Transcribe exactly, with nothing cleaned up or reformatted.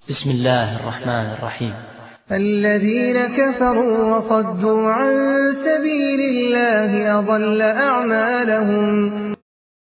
بسم الله الرحمن الرحيم. الذين كفروا وصدوا عن سبيل الله أضل أعمالهم